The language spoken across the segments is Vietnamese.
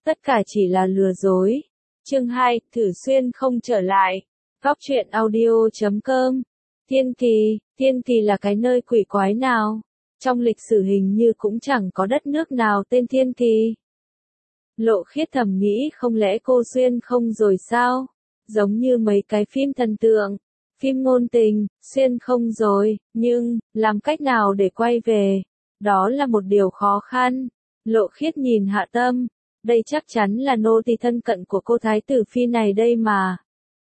Tất cả chỉ là lừa dối. Chương 2, Thử Xuyên không trở lại. Góc truyện audio.com. Thiên Kỳ là cái nơi quỷ quái nào? Trong lịch sử hình như cũng chẳng có đất nước nào tên Thiên Kỳ. Lộ Khiết thầm nghĩ không lẽ cô xuyên không rồi sao? Giống như mấy cái phim thần tượng, phim ngôn tình, xuyên không rồi, nhưng, làm cách nào để quay về? Đó là một điều khó khăn. Lộ Khiết nhìn Hạ Tâm, đây chắc chắn là nô tỳ thân cận của cô Thái tử Phi này đây mà.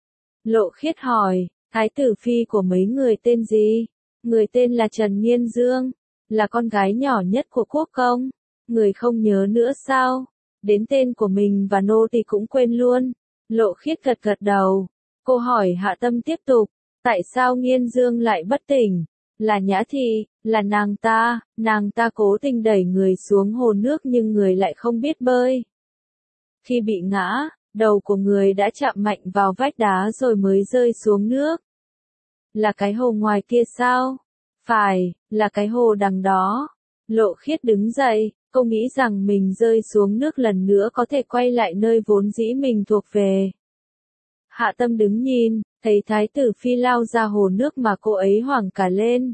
Lộ Khiết hỏi, Thái tử Phi của mấy người tên gì? Người tên là Trần Nghiên Dương, là con gái nhỏ nhất của quốc công. Người không nhớ nữa sao? Đến tên của mình và nô tỳ cũng quên luôn. Lộ Khiết gật gật đầu. Cô hỏi Hạ Tâm tiếp tục, tại sao Nghiên Dương lại bất tỉnh? Là Nhã Thị, là nàng ta cố tình đẩy người xuống hồ nước nhưng người lại không biết bơi. Khi bị ngã, đầu của người đã chạm mạnh vào vách đá rồi mới rơi xuống nước. Là cái hồ ngoài kia sao? Phải, là cái hồ đằng đó. Lộ Khiết đứng dậy, cô nghĩ rằng mình rơi xuống nước lần nữa có thể quay lại nơi vốn dĩ mình thuộc về. Hạ Tâm đứng nhìn, thấy Thái tử Phi lao ra hồ nước mà cô ấy hoảng cả lên.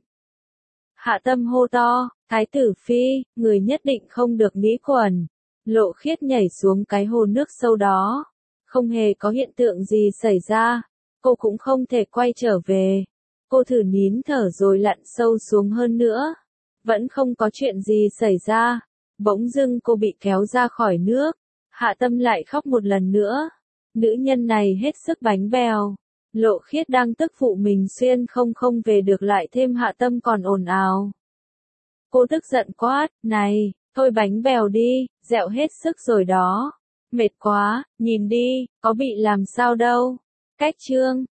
Hạ Tâm hô to, Thái tử Phi, người nhất định không được nghĩ quẩn. Lộ Khiết nhảy xuống cái hồ nước sâu đó. Không hề có hiện tượng gì xảy ra. Cô cũng không thể quay trở về. Cô thử nín thở rồi lặn sâu xuống hơn nữa. Vẫn không có chuyện gì xảy ra. Bỗng dưng cô bị kéo ra khỏi nước. Hạ Tâm lại khóc một lần nữa. Nữ nhân này hết sức bánh bèo. Lộ Khiết đang tức phụ mình xuyên không về được lại thêm Hạ Tâm còn ồn ào. Cô tức giận quát, này, thôi bánh bèo đi, dẹo hết sức rồi đó. Mệt quá, nhìn đi, có bị làm sao đâu. Cách chương